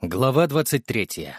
Глава 23.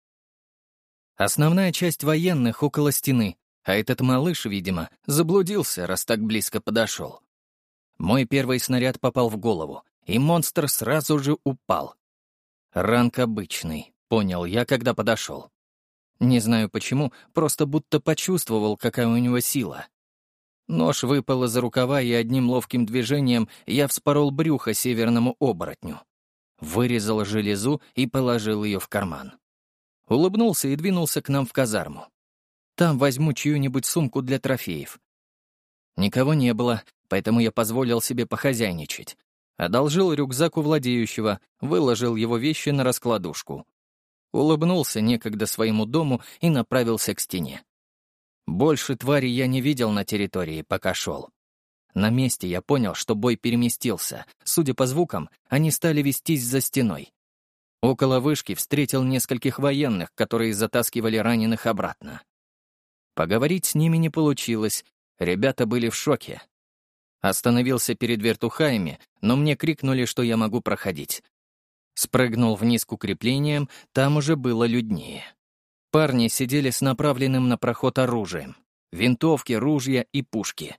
Основная часть военных около стены, а этот малыш, видимо, заблудился, раз так близко подошел. Мой первый снаряд попал в голову, и монстр сразу же упал. Ранг обычный, понял я, когда подошел. Не знаю почему, просто будто почувствовал, какая у него сила. Нож выпал из рукава, и одним ловким движением я вспорол брюхо северному оборотню. Вырезал железу и положил ее в карман. Улыбнулся и двинулся к нам в казарму. Там возьму чью-нибудь сумку для трофеев. Никого не было, поэтому я позволил себе похозяйничать. Одолжил рюкзак у владеющего, выложил его вещи на раскладушку. Улыбнулся некогда своему дому и направился к стене. Больше твари я не видел на территории, пока шел. На месте я понял, что бой переместился. Судя по звукам, они стали вестись за стеной. Около вышки встретил нескольких военных, которые затаскивали раненых обратно. Поговорить с ними не получилось, ребята были в шоке. Остановился перед вертухаями, но мне крикнули, что я могу проходить. Спрыгнул вниз к укреплениям, там уже было люднее. Парни сидели с направленным на проход оружием. Винтовки, ружья и пушки.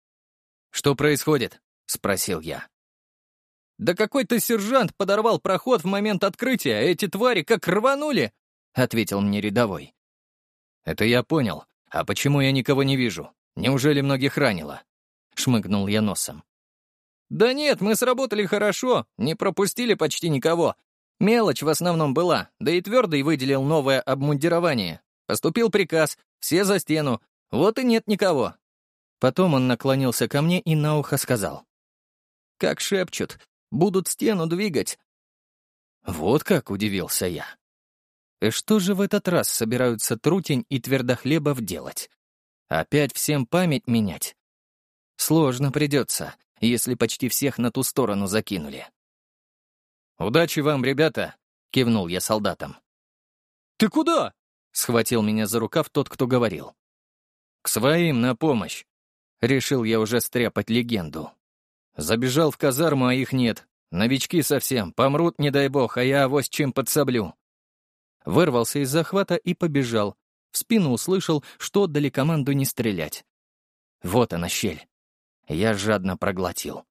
«Что происходит?» — спросил я. «Да какой-то сержант подорвал проход в момент открытия, а эти твари как рванули!» — ответил мне рядовой. «Это я понял. А почему я никого не вижу? Неужели многих ранило?» — шмыгнул я носом. «Да нет, мы сработали хорошо, не пропустили почти никого. Мелочь в основном была, да и Твердый выделил новое обмундирование. Поступил приказ, все за стену, вот и нет никого». Потом он наклонился ко мне и на ухо сказал. «Как шепчут, будут стену двигать». Вот как удивился я. И что же в этот раз собираются Трутень и Твердохлебов делать? Опять всем память менять? Сложно придется, если почти всех на ту сторону закинули. «Удачи вам, ребята!» — кивнул я солдатам. «Ты куда?» — схватил меня за рукав тот, кто говорил. «К своим на помощь!» Решил я уже стряпать легенду. Забежал в казарму, а их нет. Новички совсем, помрут, не дай бог, а я авось чем подсоблю. Вырвался из захвата и побежал. В спину услышал, что отдали команду не стрелять. Вот она щель. Я жадно проглотил.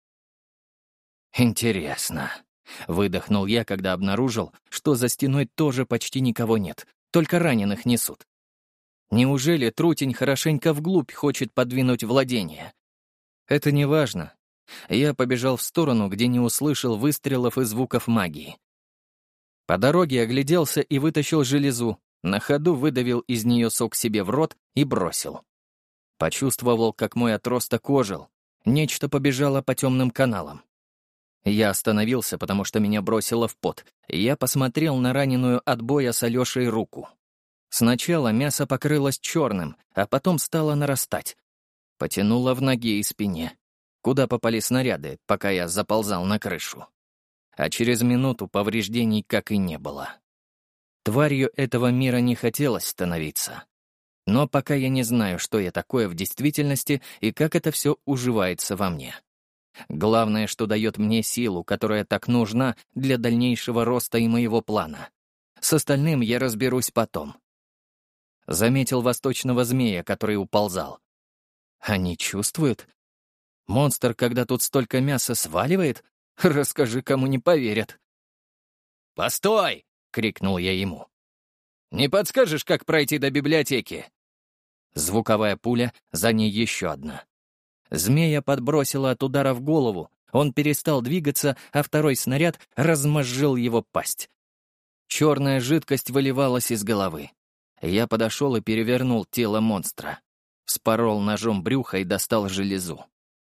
«Интересно», — выдохнул я, когда обнаружил, что за стеной тоже почти никого нет, только раненых несут. Неужели Трутень хорошенько вглубь хочет подвинуть владение? Это не важно. Я побежал в сторону, где не услышал выстрелов и звуков магии. По дороге огляделся и вытащил железу, на ходу выдавил из нее сок себе в рот и бросил. Почувствовал, как мой отросток ожил. Нечто побежало по темным каналам. Я остановился, потому что меня бросило в пот, и я посмотрел на раненую от боя с Алешей руку. Сначала мясо покрылось черным, а потом стало нарастать. Потянуло в ноге и спине, куда попали снаряды, пока я заползал на крышу. А через минуту повреждений как и не было. Тварью этого мира не хотелось становиться. Но пока я не знаю, что я такое в действительности и как это все уживается во мне. Главное, что дает мне силу, которая так нужна для дальнейшего роста и моего плана. С остальным я разберусь потом. Заметил восточного змея, который уползал. Они чувствуют? Монстр, когда тут столько мяса сваливает? Расскажи, кому не поверят. «Постой!» — крикнул я ему. «Не подскажешь, как пройти до библиотеки?» Звуковая пуля, за ней еще одна. Змея подбросила от удара в голову, он перестал двигаться, а второй снаряд размозжил его пасть. Черная жидкость выливалась из головы. Я подошел и перевернул тело монстра. Вспорол ножом брюхо и достал железу.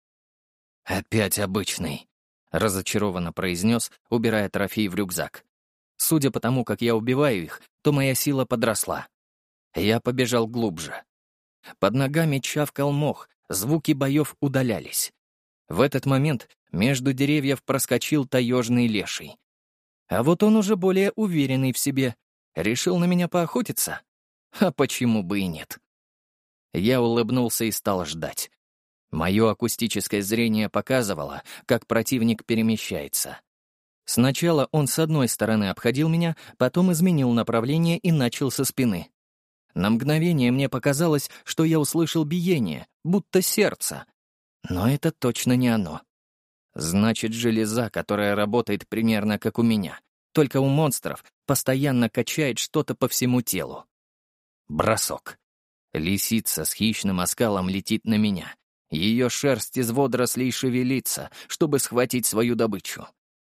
«Опять обычный», — разочарованно произнес, убирая трофей в рюкзак. Судя по тому, как я убиваю их, то моя сила подросла. Я побежал глубже. Под ногами чавкал мох, звуки боев удалялись. В этот момент между деревьев проскочил таежный леший. А вот он уже более уверенный в себе. Решил на меня поохотиться? А почему бы и нет? Я улыбнулся и стал ждать. Мое акустическое зрение показывало, как противник перемещается. Сначала он с одной стороны обходил меня, потом изменил направление и начал со спины. На мгновение мне показалось, что я услышал биение, будто сердце. Но это точно не оно. Значит, железа, которая работает примерно как у меня, только у монстров постоянно качает что-то по всему телу. Бросок. Лисица с хищным оскалом летит на меня. Ее шерсть из водорослей шевелится, чтобы схватить свою добычу.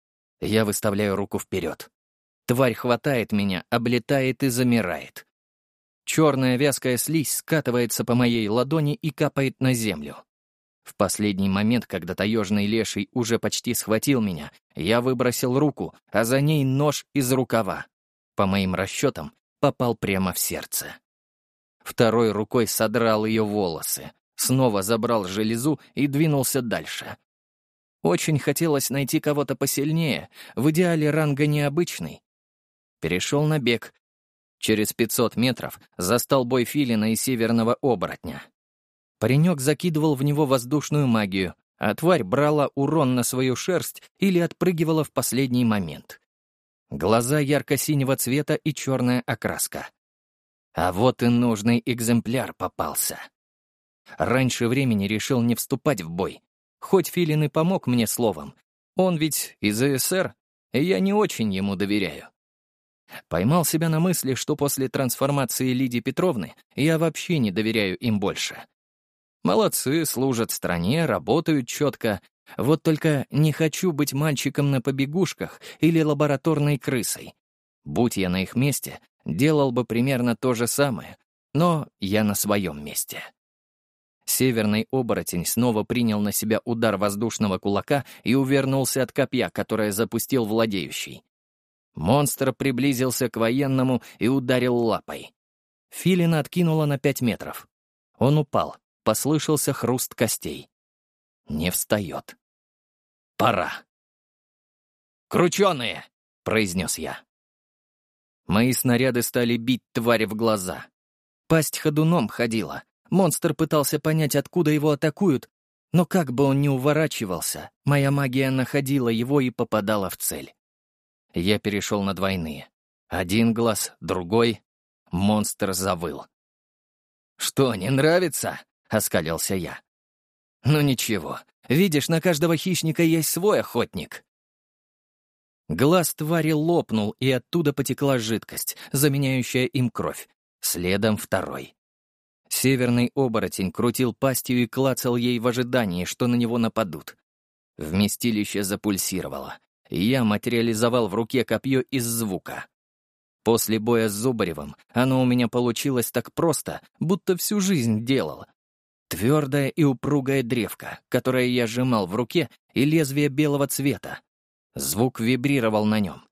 Я выставляю руку вперед. Тварь хватает меня, облетает и замирает. Черная вязкая слизь скатывается по моей ладони и капает на землю. В последний момент, когда таежный леший уже почти схватил меня, я выбросил руку, а за ней нож из рукава. По моим расчетам, попал прямо в сердце. Второй рукой содрал ее волосы, снова забрал железу и двинулся дальше. Очень хотелось найти кого-то посильнее, в идеале ранга необычный. Перешел на бег. Через 500 метров застал бой филина и северного оборотня. Паренек закидывал в него воздушную магию, а тварь брала урон на свою шерсть или отпрыгивала в последний момент. Глаза ярко-синего цвета и черная окраска. А вот и нужный экземпляр попался. Раньше времени решил не вступать в бой. Хоть филин и помог мне словом, он ведь из СССР, и я не очень ему доверяю. Поймал себя на мысли, что после трансформации Лидии Петровны я вообще не доверяю им больше. Молодцы, служат стране, работают четко. Вот только не хочу быть мальчиком на побегушках или лабораторной крысой. Будь я на их месте, делал бы примерно то же самое, но я на своем месте. Северный оборотень снова принял на себя удар воздушного кулака и увернулся от копья, которое запустил владеющий. Монстр приблизился к военному и ударил лапой. Филина откинуло на 5 метров. Он упал, послышался хруст костей. Не встает. Пора. «Крученые!» — произнес я. Мои снаряды стали бить твари в глаза. Пасть ходуном ходила. Монстр пытался понять, откуда его атакуют, но как бы он ни уворачивался, моя магия находила его и попадала в цель. Я перешел на двойные. Один глаз, другой. Монстр завыл. «Что, не нравится?» — оскалился я. «Ну ничего, видишь, на каждого хищника есть свой охотник». Глаз твари лопнул, и оттуда потекла жидкость, заменяющая им кровь. Следом второй. Северный оборотень крутил пастью и клацал ей в ожидании, что на него нападут. Вместилище запульсировало, и я материализовал в руке копье из звука. После боя с Зубаревым оно у меня получилось так просто, будто всю жизнь делал. Твердая и упругая древко, которое я сжимал в руке, и лезвие белого цвета. Звук вибрировал на нем.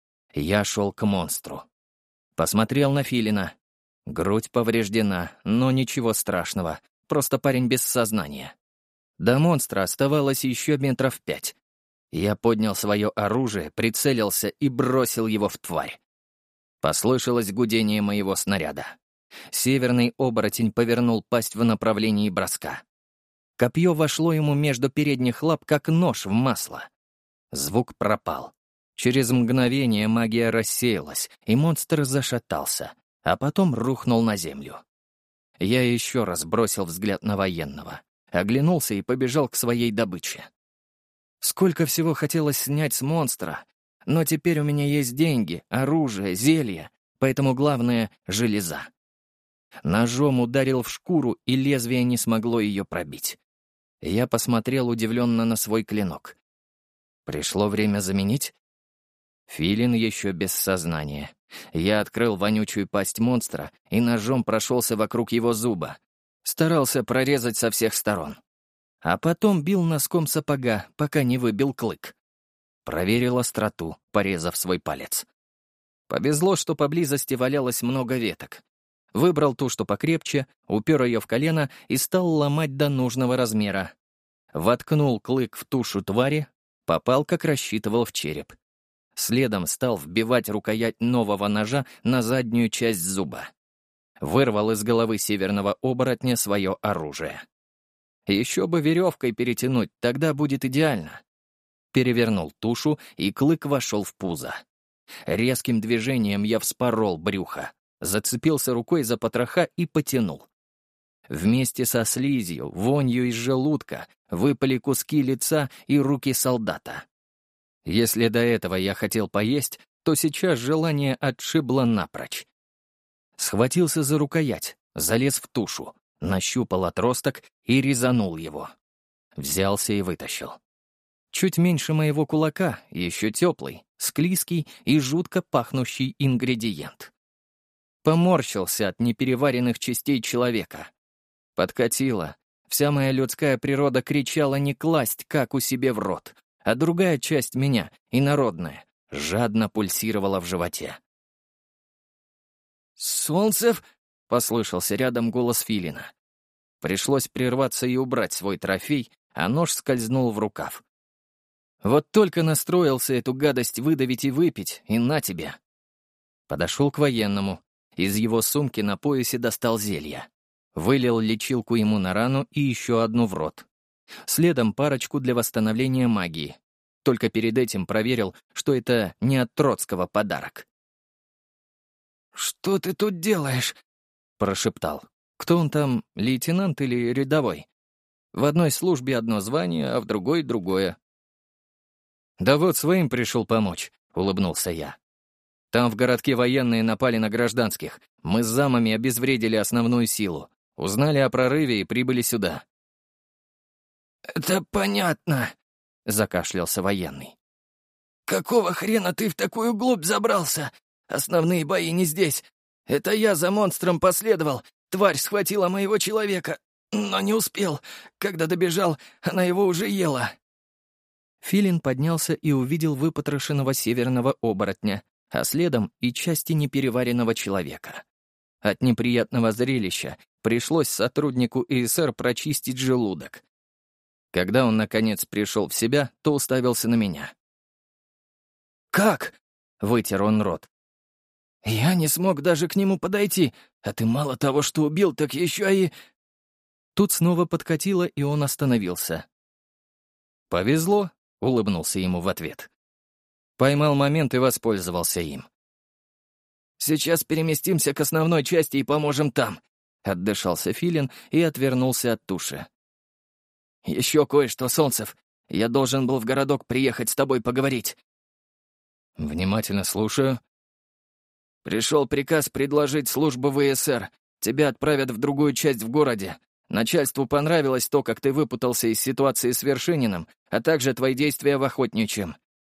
Я шел к монстру. Посмотрел на филина. Грудь повреждена, но ничего страшного, просто парень без сознания. До монстра оставалось еще 5 метров. Я поднял свое оружие, прицелился и бросил его в тварь. Послышалось гудение моего снаряда. Северный оборотень повернул пасть в направлении броска. Копье вошло ему между передних лап, как нож в масло. Звук пропал. Через мгновение магия рассеялась, и монстр зашатался, а потом рухнул на землю. Я еще раз бросил взгляд на военного, оглянулся и побежал к своей добыче. Сколько всего хотелось снять с монстра, но теперь у меня есть деньги, оружие, зелья, поэтому главное — железа. Ножом ударил в шкуру, и лезвие не смогло ее пробить. Я посмотрел удивленно на свой клинок. Пришло время заменить? Филин еще без сознания. Я открыл вонючую пасть монстра и ножом прошелся вокруг его зуба. Старался прорезать со всех сторон. А потом бил носком сапога, пока не выбил клык. Проверил остроту, порезав свой палец. Повезло, что поблизости валялось много веток. Выбрал ту, что покрепче, упер ее в колено и стал ломать до нужного размера. Воткнул клык в тушу твари, попал, как рассчитывал, в череп. Следом стал вбивать рукоять нового ножа на заднюю часть зуба. Вырвал из головы северного оборотня свое оружие. Еще бы веревкой перетянуть, тогда будет идеально. Перевернул тушу, и клык вошел в пузо. Резким движением я вспорол брюхо, зацепился рукой за потроха и потянул. Вместе со слизью, вонью из желудка выпали куски лица и руки солдата. Если до этого я хотел поесть, то сейчас желание отшибло напрочь. Схватился за рукоять, залез в тушу, нащупал отросток и резанул его. Взялся и вытащил. Чуть меньше моего кулака, еще теплый, склизкий и жутко пахнущий ингредиент. Поморщился от непереваренных частей человека. Подкатило. Вся моя людская природа кричала не класть каку себе в рот, а другая часть меня, инородная, жадно пульсировала в животе. «Солнцев!» — послышался рядом голос Филина. Пришлось прерваться и убрать свой трофей, а нож скользнул в рукав. Вот только настроился эту гадость выдавить и выпить, и на тебе. Подошел к военному. Из его сумки на поясе достал зелье. Вылил лечилку ему на рану и еще одну в рот. Следом парочку для восстановления магии. Только перед этим проверил, что это не от Троцкого подарок. «Что ты тут делаешь?» — прошептал. Кто он там, лейтенант или рядовой? В одной службе одно звание, а в другой — другое. «Да вот своим пришел помочь», — улыбнулся я. «Там в городке военные напали на гражданских. Мы с замами обезвредили основную силу. Узнали о прорыве и прибыли сюда». «Это понятно», — закашлялся военный. «Какого хрена ты в такую глубь забрался? Основные бои не здесь. Это я за монстром последовал. Тварь схватила моего человека, но не успел. Когда добежал, она его уже ела». Филин поднялся и увидел выпотрошенного северного оборотня, а следом и части непереваренного человека. От неприятного зрелища пришлось сотруднику ИСР прочистить желудок. Когда он, наконец, пришел в себя, то уставился на меня. «Как?» — вытер он рот. «Я не смог даже к нему подойти, а ты мало того, что убил, так еще и...» Тут снова подкатило, и он остановился. «Повезло», — улыбнулся ему в ответ. Поймал момент и воспользовался им. «Сейчас переместимся к основной части и поможем там», — отдышался Филин и отвернулся от туши. «Еще кое-что, Солнцев. Я должен был в городок приехать с тобой поговорить». «Внимательно слушаю». «Пришел приказ предложить службу ВСР. Тебя отправят в другую часть в городе. Начальству понравилось то, как ты выпутался из ситуации с Вершининым, а также твои действия в Охотничьем».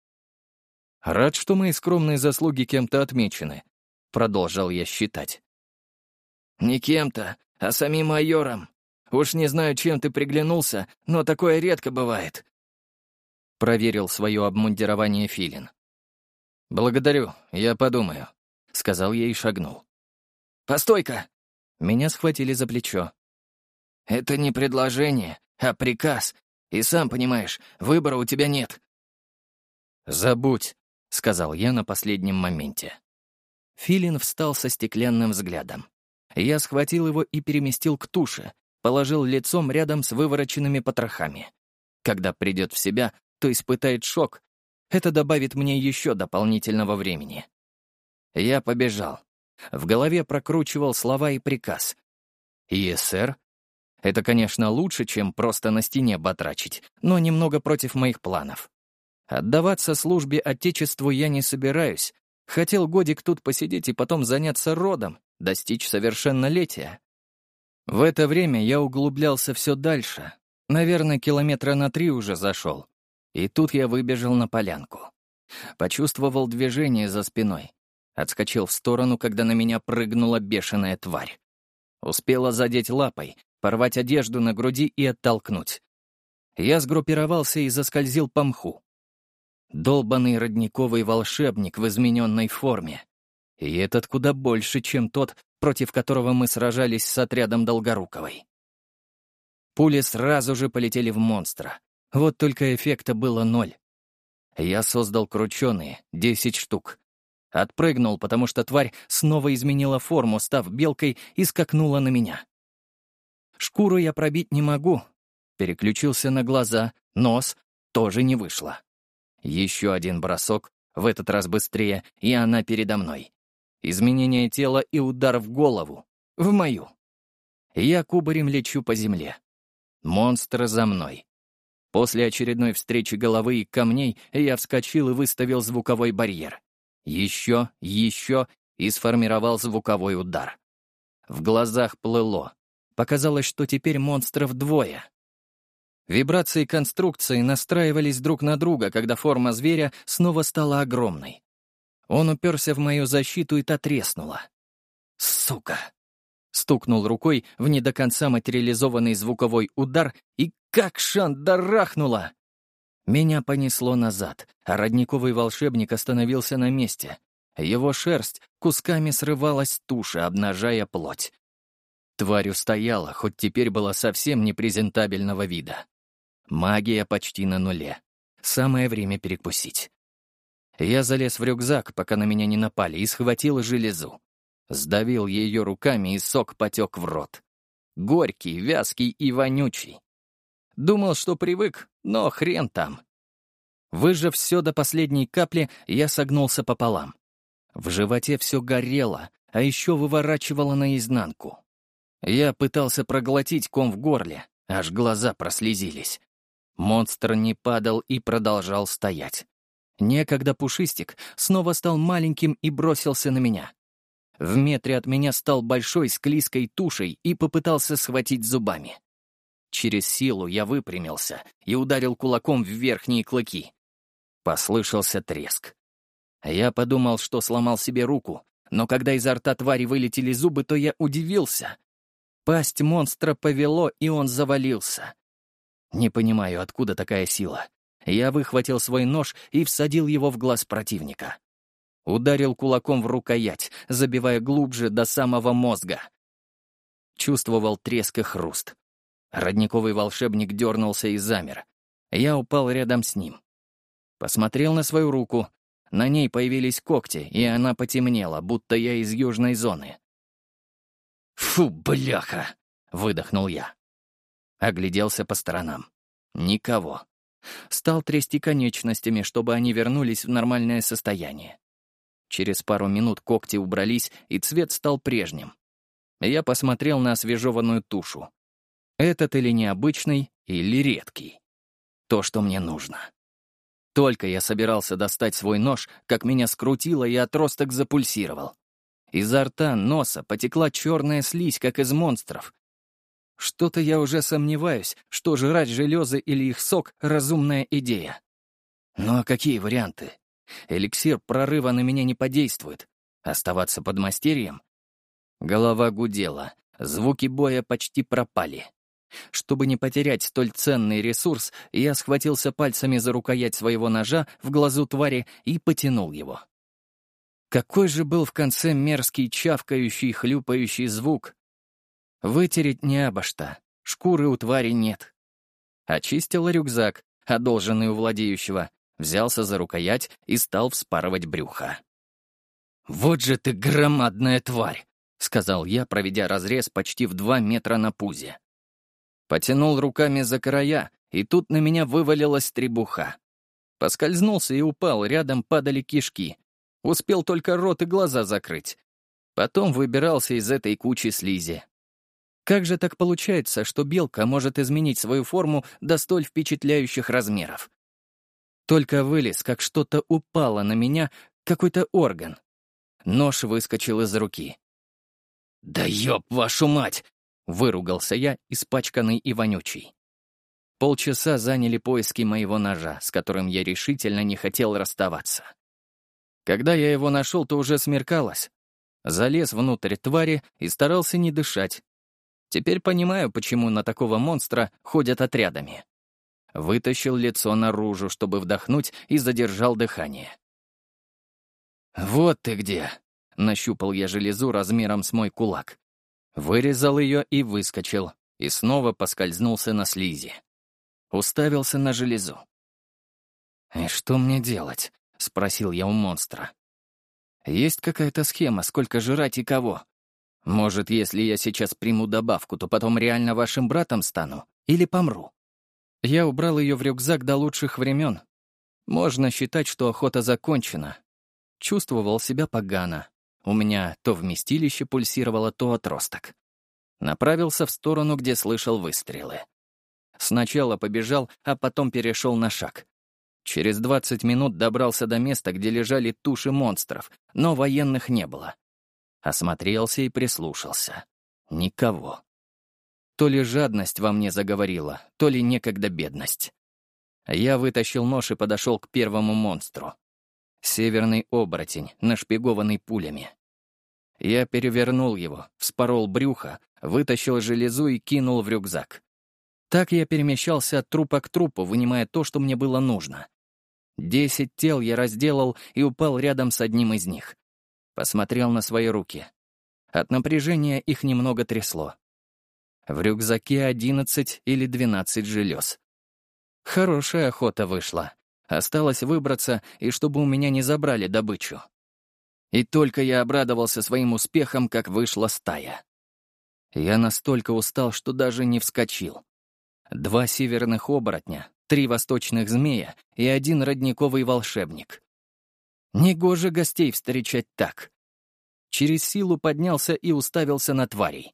«Рад, что мои скромные заслуги кем-то отмечены», — продолжал я считать. «Не кем-то, а самим майором. Уж не знаю, чем ты приглянулся, но такое редко бывает». Проверил свое обмундирование Филин. «Благодарю, я подумаю», — сказал я и шагнул. «Постой-ка!» Меня схватили за плечо. «Это не предложение, а приказ. И сам понимаешь, выбора у тебя нет». «Забудь», — сказал я на последнем моменте. Филин встал со стеклянным взглядом. Я схватил его и переместил к туше, положил лицом рядом с вывороченными потрохами. Когда придет в себя, то испытает шок. Это добавит мне еще дополнительного времени. Я побежал. В голове прокручивал слова и приказ. «ИСР? Это, конечно, лучше, чем просто на стене батрачить, но немного против моих планов. Отдаваться службе Отечеству я не собираюсь. Хотел годик тут посидеть и потом заняться родом, достичь совершеннолетия. В это время я углублялся все дальше. Наверное, километра на 3 уже зашел. И тут я выбежал на полянку. Почувствовал движение за спиной. Отскочил в сторону, когда на меня прыгнула бешеная тварь. Успела задеть лапой, порвать одежду на груди и оттолкнуть. Я сгруппировался и заскользил по мху. Долбанный родниковый волшебник в измененной форме. И этот куда больше, чем тот, против которого мы сражались с отрядом Долгоруковой. Пули сразу же полетели в монстра. Вот только эффекта было 0. Я создал крученые, 10 штук. Отпрыгнул, потому что тварь снова изменила форму, став белкой, и скакнула на меня. Шкуру я пробить не могу. Переключился на глаза, нос, тоже не вышло. Еще один бросок, в этот раз быстрее, и она передо мной. Изменение тела и удар в голову. В мою. Я кубарем лечу по земле. Монстр за мной. После очередной встречи головы и камней я вскочил и выставил звуковой барьер. Еще и сформировал звуковой удар. В глазах плыло. Показалось, что теперь монстров двое. Вибрации конструкции настраивались друг на друга, когда форма зверя снова стала огромной. Он уперся в мою защиту, и та треснула. «Сука!» Стукнул рукой в не до конца материализованный звуковой удар, и как шандарахнуло! Меня понесло назад, а родниковый волшебник остановился на месте. Его шерсть кусками срывалась с туши, обнажая плоть. Тварь устояла, хоть теперь была совсем непрезентабельного вида. Магия почти на нуле. Самое время перекусить. Я залез в рюкзак, пока на меня не напали, и схватил железу. Сдавил ее руками, и сок потек в рот. Горький, вязкий и вонючий. Думал, что привык, но хрен там. Выжав все до последней капли, я согнулся пополам. В животе все горело, а еще выворачивало наизнанку. Я пытался проглотить ком в горле, аж глаза прослезились. Монстр не падал и продолжал стоять. Некогда пушистик снова стал маленьким и бросился на меня. В метре от меня стал большой склизкой тушей и попытался схватить зубами. Через силу я выпрямился и ударил кулаком в верхние клыки. Послышался треск. Я подумал, что сломал себе руку, но когда изо рта твари вылетели зубы, то я удивился. Пасть монстра повело, и он завалился. Не понимаю, откуда такая сила. Я выхватил свой нож и всадил его в глаз противника. Ударил кулаком в рукоять, забивая глубже до самого мозга. Чувствовал треск и хруст. Родниковый волшебник дернулся и замер. Я упал рядом с ним. Посмотрел на свою руку. На ней появились когти, и она потемнела, будто я из южной зоны. «Фу, бляха!» — выдохнул я. Огляделся по сторонам. Никого. Стал трясти конечностями, чтобы они вернулись в нормальное состояние. Через пару минут когти убрались, и цвет стал прежним. Я посмотрел на освежеванную тушу. Этот или необычный, или редкий. То, что мне нужно. Только я собирался достать свой нож, как меня скрутило, и отросток запульсировал. Изо рта, носа потекла черная слизь, как из монстров. Что-то я уже сомневаюсь, что жрать железы или их сок — разумная идея. Ну а какие варианты? Эликсир прорыва на меня не подействует. Оставаться подмастерьем? Голова гудела, звуки боя почти пропали. Чтобы не потерять столь ценный ресурс, я схватился пальцами за рукоять своего ножа в глазу твари и потянул его. Какой же был в конце мерзкий чавкающий, хлюпающий звук. Вытереть не обо что, шкуры у твари нет. Очистил рюкзак, одолженный у владеющего, взялся за рукоять и стал вспарывать брюхо. «Вот же ты громадная тварь!» — сказал я, проведя разрез почти в 2 метра на пузе. Потянул руками за края, и тут на меня вывалилась требуха. Поскользнулся и упал, рядом падали кишки. Успел только рот и глаза закрыть. Потом выбирался из этой кучи слизи. Как же так получается, что белка может изменить свою форму до столь впечатляющих размеров? Только вылез, как что-то упало на меня, какой-то орган. Нож выскочил из руки. «Да ёб вашу мать!» — выругался я, испачканный и вонючий. Полчаса заняли поиски моего ножа, с которым я решительно не хотел расставаться. Когда я его нашел, то уже смеркалось. Залез внутрь твари и старался не дышать. Теперь понимаю, почему на такого монстра ходят отрядами. Вытащил лицо наружу, чтобы вдохнуть, и задержал дыхание. «Вот ты где!» — нащупал я железу размером с мой кулак. Вырезал ее и выскочил, и снова поскользнулся на слизи. Уставился на железу. «И что мне делать?» — спросил я у монстра. «Есть какая-то схема, сколько жрать и кого? Может, если я сейчас приму добавку, то потом реально вашим братом стану? Или помру?» Я убрал ее в рюкзак до лучших времен. Можно считать, что охота закончена. Чувствовал себя погано. У меня то вместилище пульсировало, то отросток. Направился в сторону, где слышал выстрелы. Сначала побежал, а потом перешел на шаг. Через 20 минут добрался до места, где лежали туши монстров, но военных не было. Осмотрелся и прислушался. Никого. То ли жадность во мне заговорила, то ли некогда бедность. Я вытащил нож и подошел к первому монстру. Северный оборотень, нашпигованный пулями. Я перевернул его, вспорол брюхо, вытащил железу и кинул в рюкзак. Так я перемещался от трупа к трупу, вынимая то, что мне было нужно. 10 тел я разделал и упал рядом с одним из них. Посмотрел на свои руки. От напряжения их немного трясло. В рюкзаке 11 или 12 желез. Хорошая охота вышла. Осталось выбраться, и чтобы у меня не забрали добычу. И только я обрадовался своим успехам, как вышла стая. Я настолько устал, что даже не вскочил. 2 северных оборотня, 3 восточных змея и 1 родниковый волшебник. Негоже гостей встречать так. Через силу поднялся и уставился на тварей.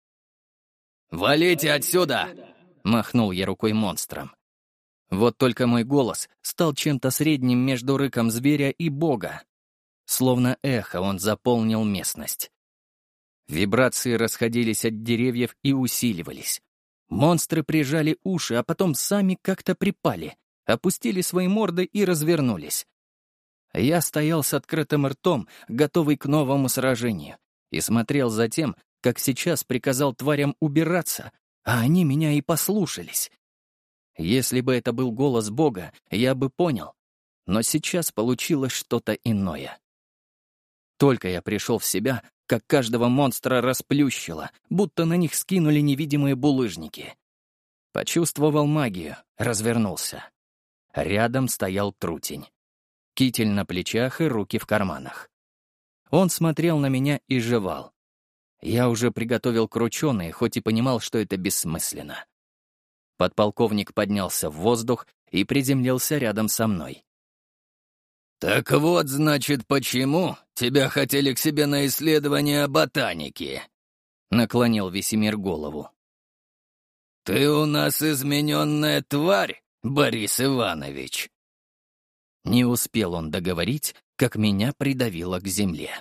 «Валите отсюда!» — махнул я рукой монстром. Вот только мой голос стал чем-то средним между рыком зверя и бога. Словно эхо он заполнил местность. Вибрации расходились от деревьев и усиливались. Монстры прижали уши, а потом сами как-то припали, опустили свои морды и развернулись. Я стоял с открытым ртом, готовый к новому сражению, и смотрел за тем, как сейчас приказал тварям убираться, а они меня и послушались. Если бы это был голос Бога, я бы понял. Но сейчас получилось что-то иное. Только я пришел в себя, как каждого монстра расплющило, будто на них скинули невидимые булыжники. Почувствовал магию, развернулся. Рядом стоял трутень. Китель на плечах и руки в карманах. Он смотрел на меня и жевал. Я уже приготовил крученые, хоть и понимал, что это бессмысленно. Подполковник поднялся в воздух и приземлился рядом со мной. «Так вот, значит, почему тебя хотели к себе на исследование ботаники?» — наклонил Весемир голову. «Ты у нас измененная тварь, Борис Иванович!» Не успел он договорить, как меня придавило к земле.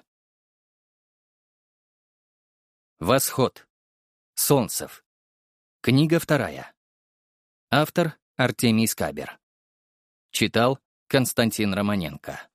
Восход. Солнцев. Книга 2. Автор Артемий Скабер. Читал Константин Романенко.